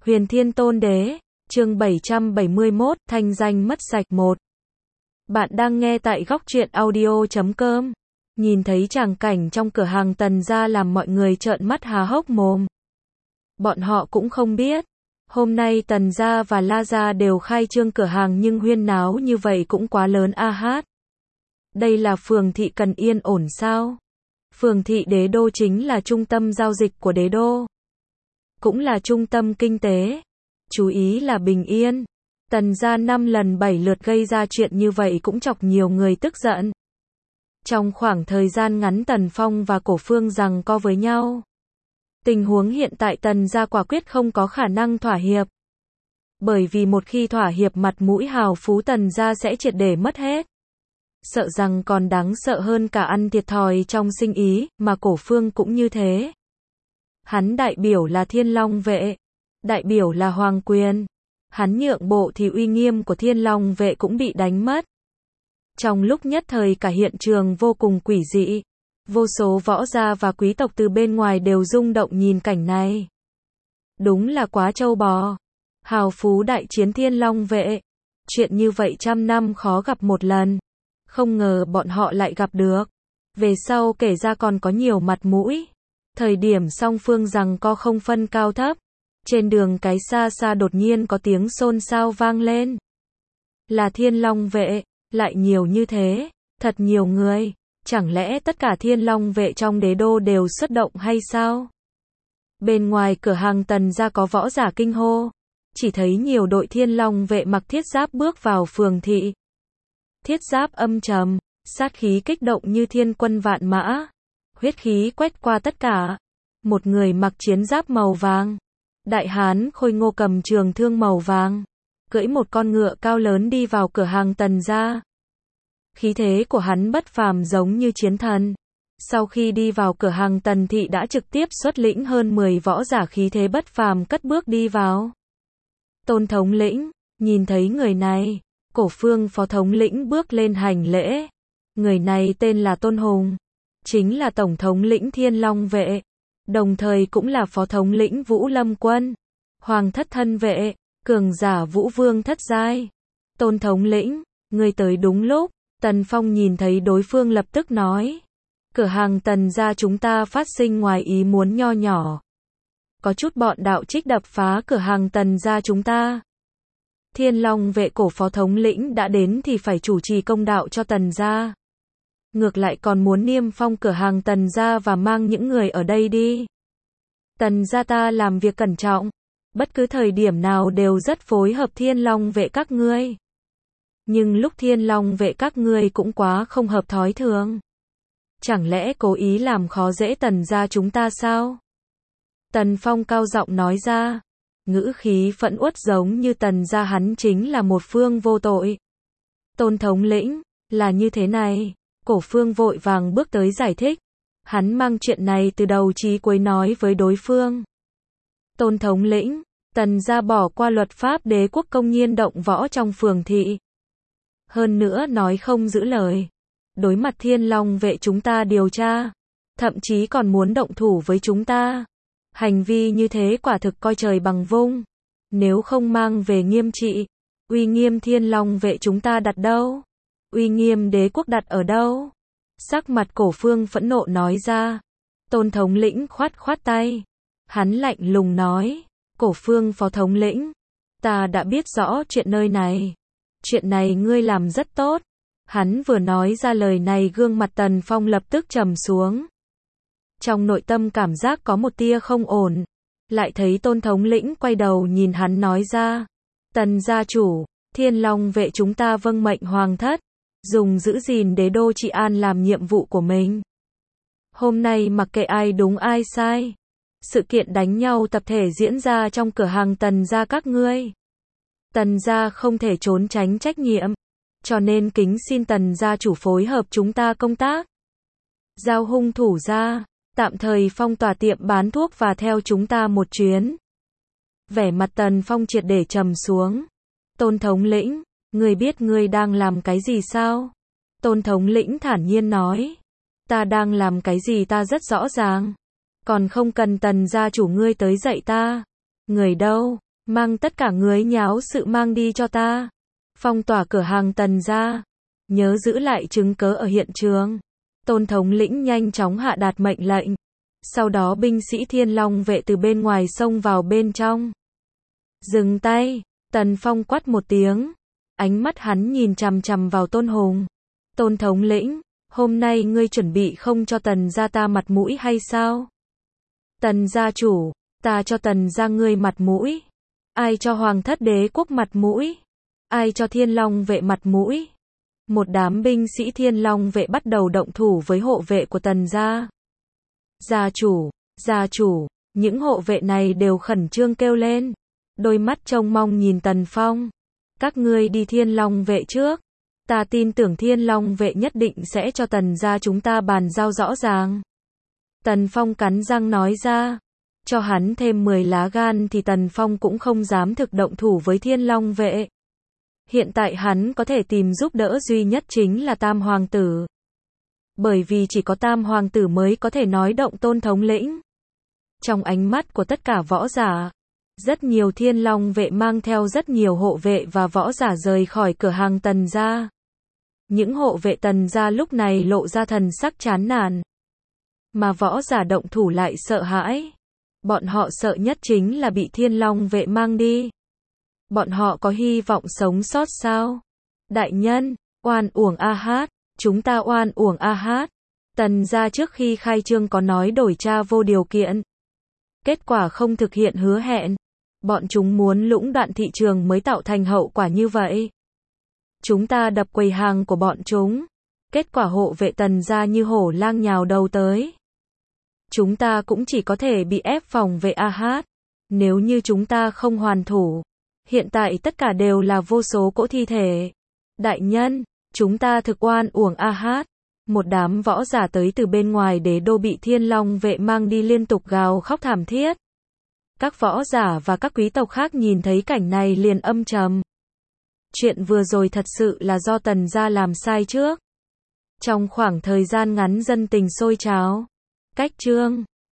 Huyền Thiên Tôn Đế, chương 771, thanh danh mất sạch 1. Bạn đang nghe tại góc truyện audio.com. Nhìn thấy tràng cảnh trong cửa hàng Tần gia làm mọi người trợn mắt há hốc mồm. Bọn họ cũng không biết, hôm nay Tần gia và La gia đều khai trương cửa hàng nhưng huyên náo như vậy cũng quá lớn a hát. Đây là phường thị cần yên ổn sao? Phường thị Đế Đô chính là trung tâm giao dịch của Đế Đô, cũng là trung tâm kinh tế. Chú ý là bình yên. Tần gia 5 lần 7 lượt gây ra chuyện như vậy cũng chọc nhiều người tức giận. Trong khoảng thời gian ngắn Tần Phong và Cổ Phương giằng co với nhau. Tình huống hiện tại Tần gia quả quyết không có khả năng thỏa hiệp. Bởi vì một khi thỏa hiệp mặt mũi hào phú Tần gia sẽ triệt để mất hết. Sợ rằng còn đáng sợ hơn cả ăn thiệt thòi trong sinh ý, mà Cổ Phương cũng như thế. Hắn đại biểu là Thiên Long vệ, đại biểu là hoàng quyền. Hắn nhượng bộ thì uy nghiêm của Thiên Long vệ cũng bị đánh mất. Trong lúc nhất thời cả hiện trường vô cùng quỷ dị. Vô số võ gia và quý tộc từ bên ngoài đều rung động nhìn cảnh này. Đúng là quá trâu bò. Hào phú đại chiến Thiên Long vệ. Chuyện như vậy trăm năm khó gặp một lần. Không ngờ bọn họ lại gặp được. Về sau kể ra còn có nhiều mặt mũi. Thời điểm song phương giằng co không phân cao thấp. Trên đường cái xa xa đột nhiên có tiếng xôn xao vang lên. Là Thiên Long vệ, lại nhiều như thế, thật nhiều người. Chẳng lẽ tất cả Thiên Long vệ trong Đế Đô đều xuất động hay sao? Bên ngoài cửa hàng Tần gia có võ giả kinh hô. Chỉ thấy nhiều đội Thiên Long vệ mặc thiết giáp bước vào phường thị. Thiết giáp âm trầm, sát khí kích động như thiên quân vạn mã. Huyết khí quét qua tất cả. Một người mặc chiến giáp màu vàng. Đại hán khôi ngô cầm trường thương màu vàng. Cưỡi một con ngựa cao lớn đi vào cửa hàng Tần gia. Khí thế của hắn bất phàm giống như chiến thần. Sau khi đi vào cửa hàng Tần thị đã trực tiếp xuất lĩnh hơn 10 võ giả khí thế bất phàm cất bước đi vào. Tôn thống lĩnh, nhìn thấy người này, Cổ Phương phó thống lĩnh bước lên hành lễ. Người này tên là Tôn Hùng, chính là tổng thống lĩnh Thiên Long vệ, đồng thời cũng là phó thống lĩnh Vũ Lâm quân, hoàng thất thân vệ, cường giả Vũ Vương thất giai. Tôn thống lĩnh, người tới đúng lúc. Tần Phong nhìn thấy đối phương lập tức nói. Cửa hàng Tần gia chúng ta phát sinh ngoài ý muốn nho nhỏ. Có chút bọn đạo trích đập phá cửa hàng Tần gia chúng ta. Thiên Long vệ Cổ phó thống lĩnh đã đến thì phải chủ trì công đạo cho Tần gia. Ngược lại còn muốn niêm phong cửa hàng Tần gia và mang những người ở đây đi. Tần gia ta làm việc cẩn trọng. Bất cứ thời điểm nào đều rất phối hợp Thiên Long vệ các ngươi. Nhưng lúc Thiên Long vệ các ngươi cũng quá không hợp thói thường. Chẳng lẽ cố ý làm khó dễ Tần gia chúng ta sao? Tần Phong cao giọng nói ra. Ngữ khí phẫn uất giống như Tần gia hắn chính là một phương vô tội. Tôn thống lĩnh, là như thế này. Cổ Phương vội vàng bước tới giải thích. Hắn mang chuyện này từ đầu chí cuối nói với đối phương. Tôn thống lĩnh, Tần gia bỏ qua luật pháp đế quốc công nhiên động võ trong phường thị. Hơn nữa nói không giữ lời. Đối mặt Thiên Long vệ chúng ta điều tra. Thậm chí còn muốn động thủ với chúng ta. Hành vi như thế quả thực coi trời bằng vung. Nếu không mang về nghiêm trị. Uy nghiêm Thiên Long vệ chúng ta đặt đâu? Uy nghiêm đế quốc đặt ở đâu? Sắc mặt Cổ Phương phẫn nộ nói ra. Tôn thống lĩnh khoát khoát tay. Hắn lạnh lùng nói. Cổ Phương phó thống lĩnh. Ta đã biết rõ chuyện nơi này. Chuyện này ngươi làm rất tốt. Hắn vừa nói ra lời này gương mặt Tần Phong lập tức trầm xuống. Trong nội tâm cảm giác có một tia không ổn. Lại thấy Tôn thống lĩnh quay đầu nhìn hắn nói ra. Tần gia chủ, Thiên Long vệ chúng ta vâng mệnh hoàng thất. Dùng giữ gìn đế đô trị an làm nhiệm vụ của mình. Hôm nay mặc kệ ai đúng ai sai. Sự kiện đánh nhau tập thể diễn ra trong cửa hàng Tần gia các ngươi. Tần gia không thể trốn tránh trách nhiệm. Cho nên kính xin Tần gia chủ phối hợp chúng ta công tác. Giao hung thủ ra. Tạm thời phong tỏa tiệm bán thuốc và theo chúng ta một chuyến. Vẻ mặt Tần Phong triệt để trầm xuống. Tôn thống lĩnh, ngươi biết ngươi đang làm cái gì sao? Tôn thống lĩnh thản nhiên nói. Ta đang làm cái gì ta rất rõ ràng. Còn không cần Tần gia chủ ngươi tới dạy ta. Người đâu? Mang tất cả người nháo sự mang đi cho ta. Phong tỏa cửa hàng Tần gia. Nhớ giữ lại chứng cớ ở hiện trường. Tôn thống lĩnh nhanh chóng hạ đạt mệnh lệnh. Sau đó binh sĩ Thiên Long vệ từ bên ngoài xông vào bên trong. Dừng tay, Tần Phong quát một tiếng. Ánh mắt hắn nhìn chằm chằm vào Tôn Hùng. Tôn thống lĩnh, hôm nay ngươi chuẩn bị không cho Tần gia ta mặt mũi hay sao? Tần gia chủ, ta cho Tần gia ngươi mặt mũi. Ai cho Hoàng thất đế quốc mặt mũi? Ai cho Thiên Long vệ mặt mũi? Một đám binh sĩ Thiên Long vệ bắt đầu động thủ với hộ vệ của Tần gia. Gia chủ, những hộ vệ này đều khẩn trương kêu lên. Đôi mắt trông mong nhìn Tần Phong. Các ngươi đi Thiên Long vệ trước. Ta tin tưởng Thiên Long vệ nhất định sẽ cho Tần gia chúng ta bàn giao rõ ràng. Tần Phong cắn răng nói ra. Cho hắn thêm 10 lá gan thì Tần Phong cũng không dám thực động thủ với Thiên Long vệ. Hiện tại hắn có thể tìm giúp đỡ duy nhất chính là Tam Hoàng tử. Bởi vì chỉ có Tam Hoàng tử mới có thể nói động Tôn thống lĩnh. Trong ánh mắt của tất cả võ giả, rất nhiều Thiên Long vệ mang theo rất nhiều hộ vệ và võ giả rời khỏi cửa hàng Tần gia. Những hộ vệ Tần gia lúc này lộ ra thần sắc chán nản. Mà võ giả động thủ lại sợ hãi. Bọn họ sợ nhất chính là bị Thiên Long vệ mang đi. Bọn họ có hy vọng sống sót sao? Đại nhân, oan uổng a hát, chúng ta oan uổng a hát. Tần gia trước khi khai trương có nói đổi cha vô điều kiện. Kết quả không thực hiện hứa hẹn. Bọn chúng muốn lũng đoạn thị trường mới tạo thành hậu quả như vậy. Chúng ta đập quầy hàng của bọn chúng. Kết quả hộ vệ Tần gia như hổ lang nhào đầu tới. Chúng ta cũng chỉ có thể bị ép phòng vệ a hát. Nếu như chúng ta không hoàn thủ. Hiện tại tất cả đều là vô số cỗ thi thể. Đại nhân, chúng ta thực oan uổng a hát. Một đám võ giả tới từ bên ngoài đế đô bị Thiên Long vệ mang đi liên tục gào khóc thảm thiết. Các võ giả và các quý tộc khác nhìn thấy cảnh này liền âm trầm. Chuyện vừa rồi thật sự là do Tần gia làm sai trước. Trong khoảng thời gian ngắn dân tình sôi trào. Cách chương